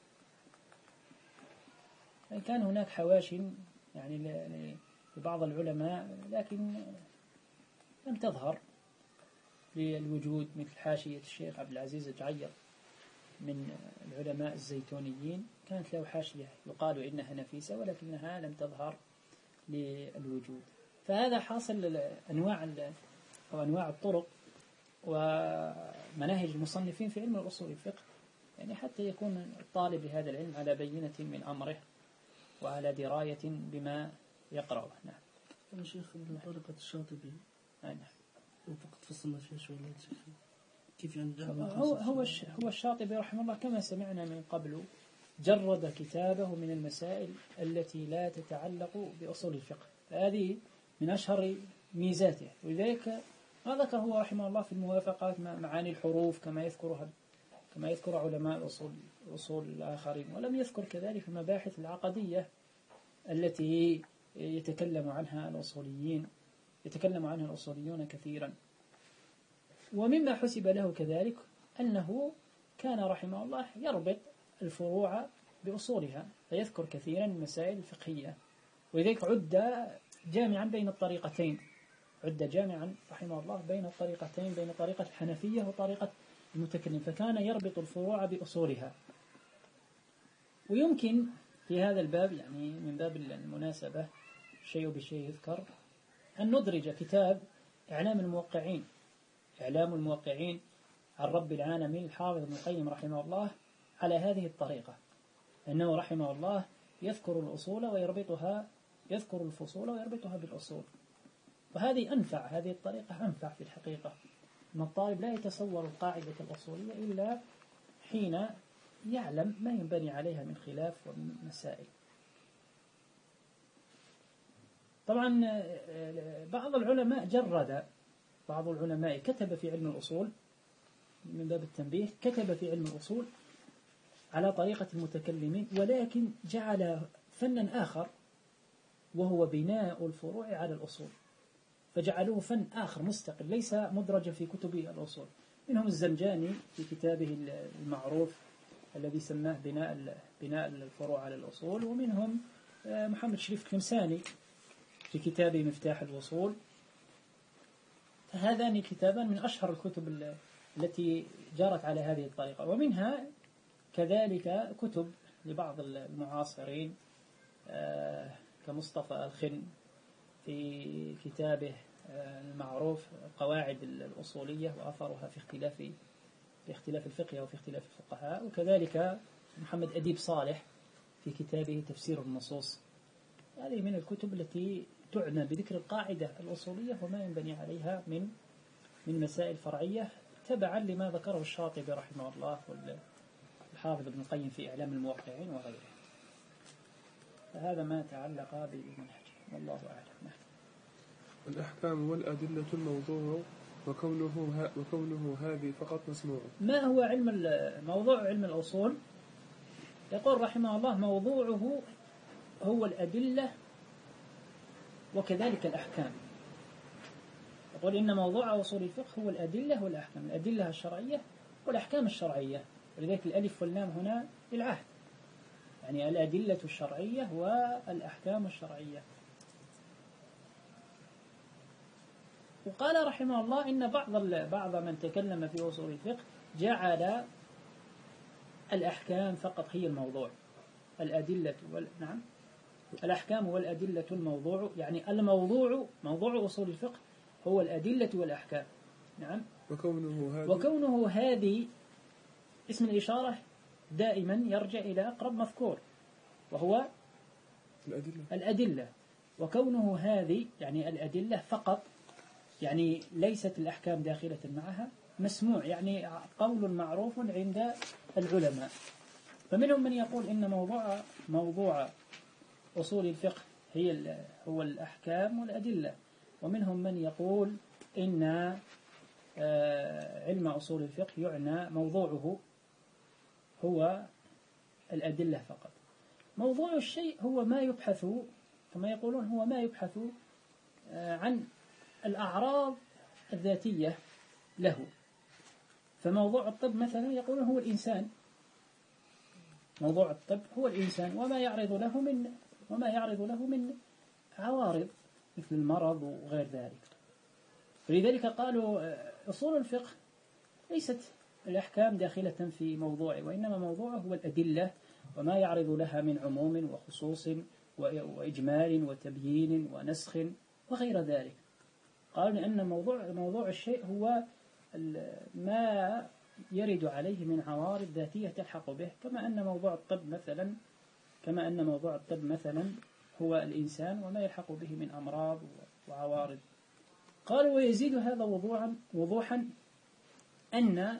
كان هناك حواشي يعني لبعض العلماء لكن لم تظهر للوجود، مثل حاشية الشيخ عبد العزيز الجعير من العلماء الزيتونيين، كانت له حاشية يقال إنها نفيسة ولكنها لم تظهر للوجود. فهذا حاصل أنواع أو أنواع الطرق ومناهج المصنفين في علم الأصول الفقه، يعني حتى يكون الطالب لهذا العلم على بينة من أمره وعلى دراية بما يقرأه. نعم. يا شيخ طريقة الشاطبي نعم. فقط فصلنا فيها شوية كيف يعني هو هو هو الشاطبي رحمه الله كما سمعنا من قبل جرد كتابه من المسائل التي لا تتعلق بأصول الفقه، هذه من أشهر ميزاته. ولذلك ما ذكر هو رحمه الله في الموافقات معاني الحروف كما يذكرها كما يذكر علماء الأصول الأصول الآخرين، ولم يذكر كذلك المباحث العقدية التي يتكلم عنها الأصوليين يتكلم عنها الأصوليون كثيرا. ومما حسب له كذلك أنه كان رحمه الله يربط الفروع بأصولها، فيذكر كثيرا المسائل الفقهية، ولذلك عد جامعا بين الطريقتين عد جامعا رحمه الله بين الطريقتين بين طريقة الحنفية وطريقة المتكلم، فكان يربط الفروع بأصولها. ويمكن في هذا الباب يعني من باب المناسبة شيء بشيء يذكر أن ندرج كتاب إعلام الموقعين إعلام الموقعين عن رب العالمين الحافظ ابن القيم رحمه الله على هذه الطريقة، أنه رحمه الله يذكر الأصول ويربطها يذكر الفصول ويربطها بالأصول، وهذه أنفع هذه الطريقة أنفع في الحقيقة، أن الطالب لا يتصور القاعدة الأصولية إلا حين يعلم ما ينبني عليها من خلاف ومن مسائل. طبعا بعض العلماء جرد بعض العلماء كتب في علم الأصول من باب التنبيه، كتب في علم الأصول على طريقة المتكلمين، ولكن جعل فنا آخر وهو بناء الفروع على الأصول، فجعلوه فن آخر مستقل ليس مدرجا في كتب الأصول. منهم الزنجاني في كتابه المعروف الذي سماه بناء بناء الفروع على الأصول، ومنهم محمد شريف التلمساني في كتابه مفتاح الوصول. هذان كتابان من أشهر الكتب التي جرت على هذه الطريقة. ومنها كذلك كتب لبعض المعاصرين كمصطفى الخن في كتابه المعروف قواعد الأصولية وأثرها في اختلاف في اختلاف الفقه وفي اختلاف الفقهاء، وكذلك محمد أديب صالح في كتابه تفسير النصوص. هذه من الكتب التي تعنى بذكر القاعدة الأصولية وما ينبني عليها من من مسائل فرعية، تبعا لما ذكره الشاطبي رحمه الله والحافظ ابن القيم في إعلام الموقعين وغيره. فهذا ما تعلق بالمنهج، والله أعلم. الأحكام والأدلة الموضوع وكونه ها وكونه هذه فقط مسموع. ما هو علم موضوع علم الأصول؟ يقول رحمه الله: موضوعه هو الأدلة وكذلك الأحكام. يقول إن موضوع أصول الفقه هو الأدلة والأحكام، الأدلة الشرعية والأحكام الشرعية، ولذلك الألف واللام هنا للعهد، يعني الأدلة الشرعية والأحكام الشرعية. وقال رحمه الله إن بعض بعض من تكلم في أصول الفقه جعل الأحكام فقط هي الموضوع، الأدلة وال... نعم الأحكام والأدلة الموضوع، يعني الموضوع موضوع أصول الفقه هو الأدلة والأحكام. نعم. وكونه هذه وكونه هذه اسم الإشارة دائما يرجع إلى أقرب مذكور وهو الأدلة. الأدلة. وكونه هذه يعني الأدلة فقط، يعني ليست الأحكام داخلة معها، مسموع يعني قول معروف عند العلماء. فمنهم من يقول إن موضوع موضوع أصول الفقه هي هو الأحكام والأدلة، ومنهم من يقول إن علم أصول الفقه يعنى موضوعه هو الأدلة فقط. موضوع الشيء هو ما يبحث، كما يقولون هو ما يبحث عن الأعراض الذاتية له. فموضوع الطب مثلا يقولون هو الإنسان، موضوع الطب هو الإنسان وما يعرض له من وما يعرض له من عوارض مثل المرض وغير ذلك. فلذلك قالوا أصول الفقه ليست الأحكام داخلة في موضوعه، وإنما موضوعه هو الأدلة وما يعرض لها من عموم وخصوص وإجمال وتبيين ونسخ وغير ذلك. قالوا لأن موضوع موضوع الشيء هو ما يرد عليه من عوارض ذاتية تلحق به، كما أن موضوع الطب مثلا كما أن موضوع الطب مثلا هو الإنسان وما يلحق به من أمراض وعوارض. قالوا ويزيد هذا وضوحا وضوحا أن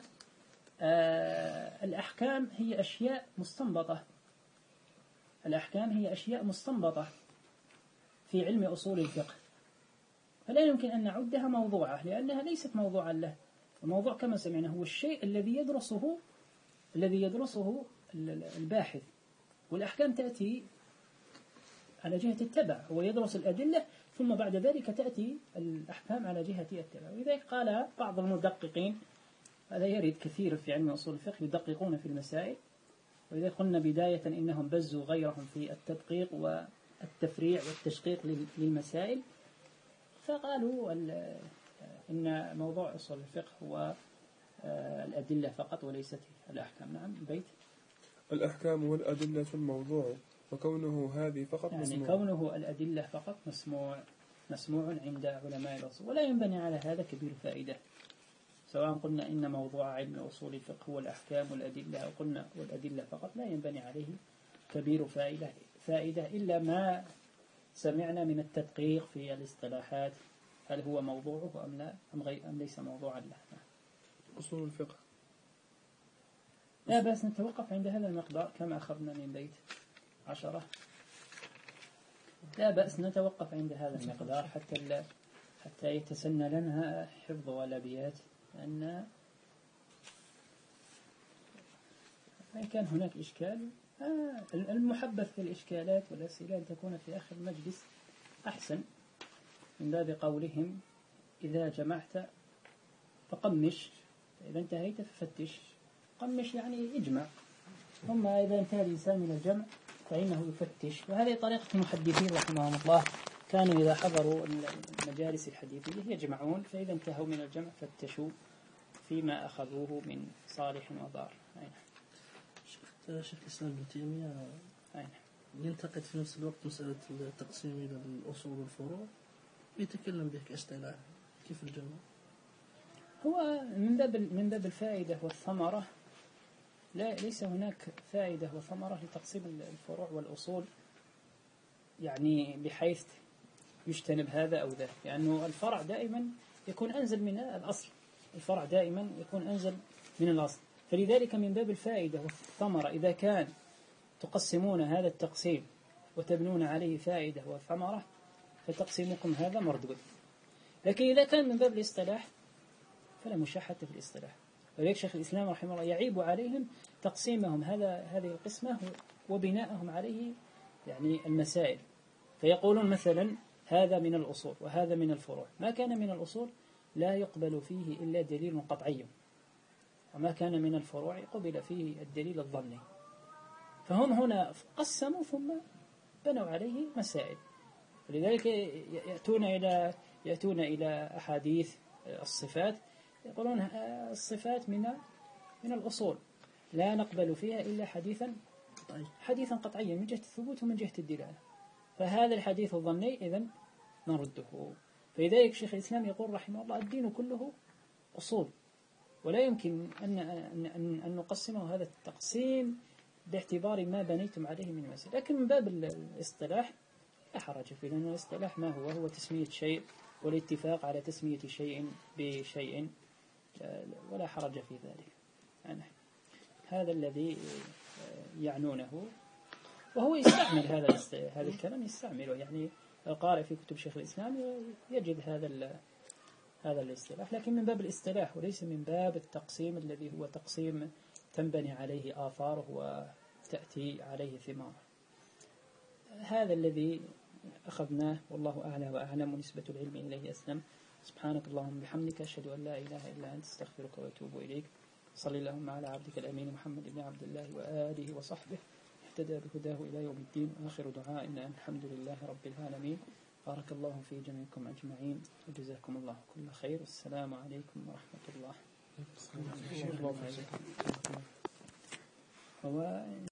الأحكام هي أشياء مستنبطة الأحكام هي أشياء مستنبطة في علم أصول الفقه، فلا يمكن أن نعدها موضوعة لأنها ليست موضوعا له. الموضوع كما سمعنا هو الشيء الذي يدرسه الذي يدرسه الباحث، والأحكام تأتي على جهة التبع، هو يدرس الأدلة ثم بعد ذلك تأتي الأحكام على جهة التبع. ولذلك قال بعض المدققين، هذا يرد كثير في علم أصول الفقه، يدققون في المسائل، ولذلك قلنا بداية إنهم بزوا غيرهم في التدقيق والتفريع والتشقيق للمسائل، فقالوا إن موضوع أصول الفقه هو الأدلة فقط وليست الأحكام. نعم. بيت الأحكام والأدلة الموضوع وكونه هذه فقط يعني مسموع. كونه الأدلة فقط مسموع مسموع عند علماء الأصول، ولا ينبني على هذا كبير فائدة، سواء قلنا إن موضوع علم أصول الفقه هو الأحكام والأدلة أو قلنا والأدلة فقط، لا ينبني عليه كبير فائدة فائدة إلا ما سمعنا من التدقيق في الاصطلاحات، هل هو موضوعه أم لا أم, غير أم ليس موضوعا له. أصول الفقه. لا بأس نتوقف عند هذا المقدار كما أخذنا من بيت عشرة. لا بأس نتوقف عند هذا المقدار حتى حتى يتسنى لنا حفظ الأبيات، لأن إن كان هناك إشكال آه المحبذ في الإشكالات والأسئلة أن تكون في آخر المجلس أحسن، من باب قولهم إذا جمعت فقمش، إذا انتهيت ففتش. قمش يعني اجمع، ثم إذا انتهى الإنسان من الجمع فإنه يفتش. وهذه طريقة المحدثين رحمهم الله، كانوا إذا حضروا المجالس الحديثية يجمعون، فإذا انتهوا من الجمع فتشوا فيما أخذوه من صالح وضار. شيخ الإسلام ابن تيمية ينتقد في نفس الوقت مسألة التقسيم إلى الأصول والفروع، ويتكلم به كاصطلاح. كيف الجمع؟ هو من باب من باب الفائدة والثمرة، لا ليس هناك فائدة وثمرة لتقسيم الفروع والأصول، يعني بحيث يجتنب هذا أو ذاك، لأنه الفرع دائما يكون أنزل من الأصل، الفرع دائما يكون أنزل من الأصل. فلذلك من باب الفائدة والثمرة إذا كان تقسمون هذا التقسيم وتبنون عليه فائدة وثمرة فتقسيمكم هذا مردود. لكن إذا كان من باب الاصطلاح فلا مشاحة في الاصطلاح. ولذلك شيخ الإسلام رحمه الله يعيب عليهم تقسيمهم هذا هذه القسمة وبناءهم عليه يعني المسائل، فيقولون مثلا هذا من الأصول وهذا من الفروع. ما كان من الأصول لا يقبل فيه إلا دليل قطعي، وما كان من الفروع قبل فيه الدليل الظني. فهم هنا قسموا ثم بنوا عليه مسائل. ولذلك يأتون إلى يأتون إلى أحاديث الصفات، يقولون الصفات من من الأصول لا نقبل فيها إلا حديثا حديثا قطعيا من جهة الثبوت ومن جهة الدلالة. فهذا الحديث الظني إذن نرده. فلذلك شيخ الإسلام يقول رحمه الله الدين كله أصول، ولا يمكن أن أن أن نقسمه هذا التقسيم باعتبار ما بنيتم عليه من مسائل. لكن من باب الاصطلاح لا حرج فيه، لأن الاصطلاح ما هو هو تسمية شيء والاتفاق على تسمية شيء بشيء، ولا حرج في ذلك. يعني هذا الذي يعنونه، وهو يستعمل هذا هذا الكلام يستعمله، يعني القارئ في كتب شيخ الإسلام يجد هذا هذا الاصطلاح، لكن من باب الاصطلاح وليس من باب التقسيم الذي هو تقسيم تنبني عليه آثاره وتأتي عليه ثماره. هذا الذي أخذناه، والله أعلى وأعلم، ونسبة العلم إليه أسلم. سبحانك اللهم بحمدك، أشهد أن لا إله إلا أنت، استغفرك وأتوب إليك. صلى اللهم على عبدك الأمين محمد بن عبد الله وآله وصحبه اهتدى بهداه إلى يوم الدين. آخر دعائنا الحمد لله رب العالمين. بارك الله في جميعكم أجمعين، وجزاكم الله كل خير. والسلام عليكم ورحمة الله.